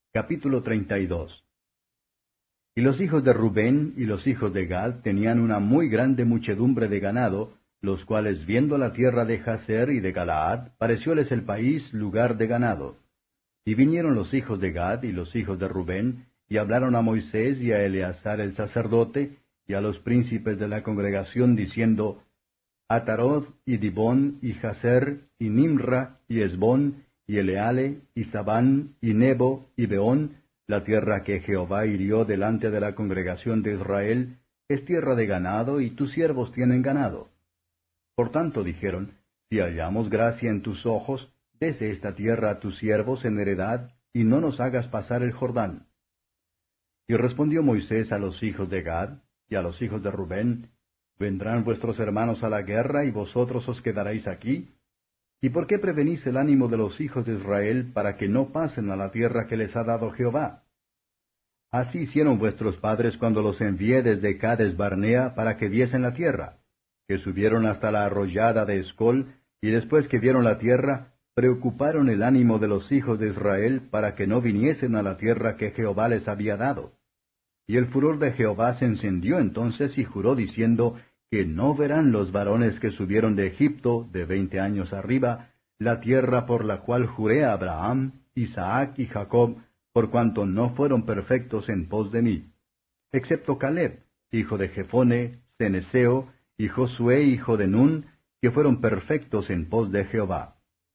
Capítulo 32. Y los hijos de Rubén y los hijos de Gad tenían una muy grande muchedumbre de ganado, los cuales viendo la tierra de Jazer y de Galaad, parecióles el país lugar de ganado. Y vinieron los hijos de Gad y los hijos de Rubén, y hablaron a Moisés y a Eleazar el sacerdote, y a los príncipes de la congregación, diciendo, Ataroth y Dibón y Jazer y Nimra y Esbón y Eleale y Sabán y Nebo y Beón, la tierra que Jehová hirió delante de la congregación de Israel, es tierra de ganado, y tus siervos tienen ganado. Por tanto dijeron, si hallamos gracia en tus ojos, dese esta tierra a tus siervos en heredad, y no nos hagas pasar el Jordán. Y respondió Moisés a los hijos de Gad y a los hijos de Rubén, ¿vendrán vuestros hermanos a la guerra, y vosotros os quedaréis aquí? ¿Y por qué prevenís el ánimo de los hijos de Israel para que no pasen a la tierra que les ha dado Jehová? Así hicieron vuestros padres cuando los envié desde Cades Barnea para que diesen la tierra, que subieron hasta la arroyada de Escol, y después que vieron la tierra, preocuparon el ánimo de los hijos de Israel para que no viniesen a la tierra que Jehová les había dado. Y el furor de Jehová se encendió entonces y juró diciendo, que no verán los varones que subieron de Egipto, de 20 años arriba, la tierra por la cual juré a Abraham, Isaac y Jacob, por cuanto no fueron perfectos en pos de mí, excepto Caleb, hijo de Jefone, Ceneseo, y Josué, hijo de Nun, que fueron perfectos en pos de Jehová.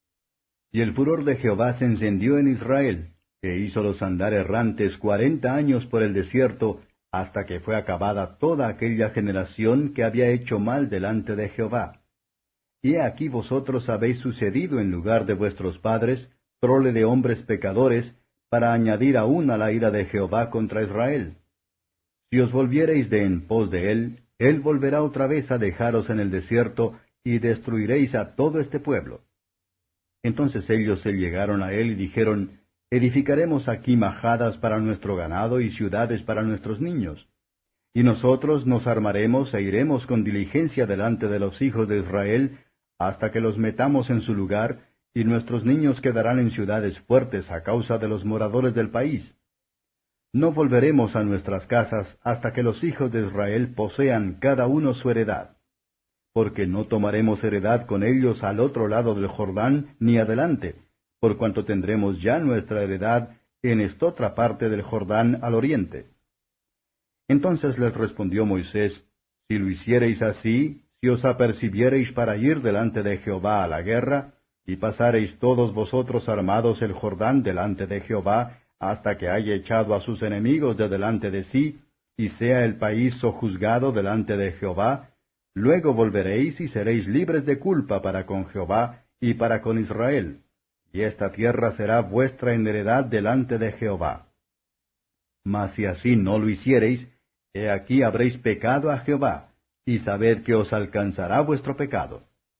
Y el furor de Jehová se encendió en Israel, que hízolos andar errantes 40 años por el desierto, hasta que fue acabada toda aquella generación que había hecho mal delante de Jehová. Y he aquí vosotros habéis sucedido en lugar de vuestros padres, prole de hombres pecadores, para añadir aún a la ira de Jehová contra Israel. Si os volviereis de en pos de él volverá otra vez a dejaros en el desierto, y destruiréis a todo este pueblo. Entonces ellos se llegaron a él y dijeron, edificaremos aquí majadas para nuestro ganado y ciudades para nuestros niños. Y nosotros nos armaremos e iremos con diligencia delante de los hijos de Israel, hasta que los metamos en su lugar, y nuestros niños quedarán en ciudades fuertes a causa de los moradores del país. No volveremos a nuestras casas hasta que los hijos de Israel posean cada uno su heredad. Porque no tomaremos heredad con ellos al otro lado del Jordán, ni adelante, por cuanto tendremos ya nuestra heredad en esta otra parte del Jordán al oriente. Entonces les respondió Moisés, si lo hiciereis así, si os apercibiereis para ir delante de Jehová a la guerra, y pasareis todos vosotros armados el Jordán delante de Jehová, hasta que haya echado a sus enemigos de delante de sí, y sea el país sojuzgado delante de Jehová, luego volveréis y seréis libres de culpa para con Jehová y para con Israel, y esta tierra será vuestra en heredad delante de Jehová. Mas si así no lo hiciereis, he aquí habréis pecado a Jehová, y sabed que os alcanzará vuestro pecado.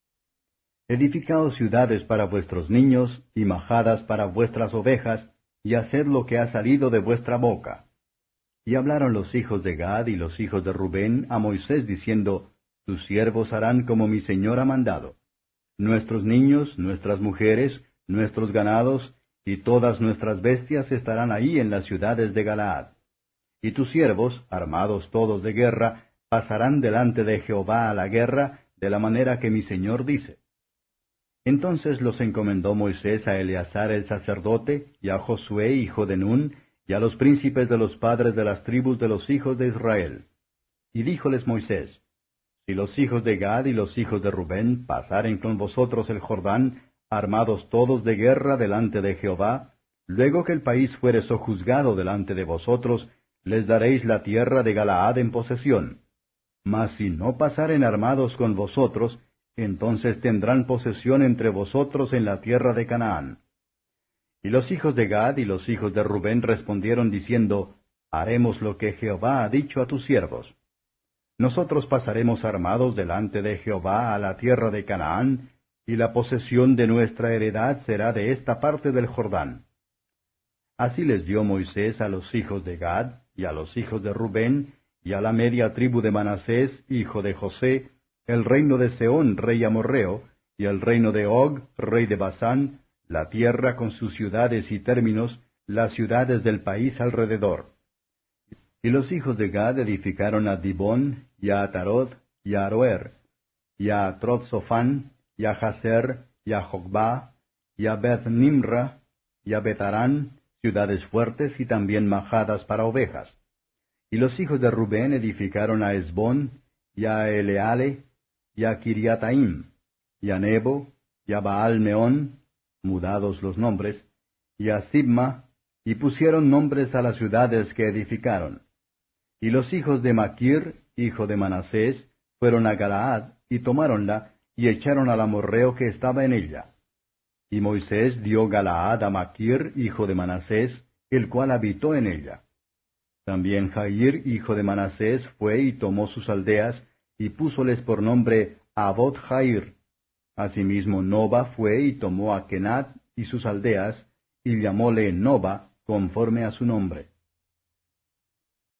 Edificaos ciudades para vuestros niños, y majadas para vuestras ovejas, y haced lo que ha salido de vuestra boca. Y hablaron los hijos de Gad y los hijos de Rubén a Moisés, diciendo, tus siervos harán como mi señor ha mandado. Nuestros niños, nuestras mujeres, nuestros ganados, y todas nuestras bestias estarán ahí en las ciudades de Galaad. Y tus siervos, armados todos de guerra, pasarán delante de Jehová a la guerra, de la manera que mi señor dice. Entonces los encomendó Moisés a Eleazar el sacerdote, y a Josué hijo de Nun, y a los príncipes de los padres de las tribus de los hijos de Israel. Y díjoles Moisés, si los hijos de Gad y los hijos de Rubén pasaren con vosotros el Jordán, armados todos de guerra delante de Jehová, luego que el país fuere sojuzgado delante de vosotros, les daréis la tierra de Galaad en posesión. Mas si no pasaren armados con vosotros, entonces tendrán posesión entre vosotros en la tierra de Canaán. Y los hijos de Gad y los hijos de Rubén respondieron diciendo, haremos lo que Jehová ha dicho a tus siervos. Nosotros pasaremos armados delante de Jehová a la tierra de Canaán, y la posesión de nuestra heredad será de esta parte del Jordán. Así les dio Moisés a los hijos de Gad, y a los hijos de Rubén, y a la media tribu de Manasés, hijo de José, el reino de Sehón, rey amorreo, y el reino de Og, rey de Basán, la tierra con sus ciudades y términos, las ciudades del país alrededor. Y los hijos de Gad edificaron a Dibón, y a Atarot, y a Aroer, y a Trotzofán, y a Jazer, y a Jogba, y a Beth Nimra, y a Betarán, ciudades fuertes y también majadas para ovejas. Y los hijos de Rubén edificaron a Esbón, y a Eleale, y a Kiriataim, y a Nebo, y a Baal-meón, mudados los nombres, y a Sibma, y pusieron nombres a las ciudades que edificaron. Y los hijos de Maquir, hijo de Manasés, fueron a Galaad, y tomáronla, y echaron al amorreo que estaba en ella. Y Moisés dio Galaad a Maquir, hijo de Manasés, el cual habitó en ella. También Jair, hijo de Manasés, fue y tomó sus aldeas, y púsoles por nombre Abot Jair. Asimismo Noba fue y tomó a Kenat y sus aldeas, y llamóle Noba, conforme a su nombre.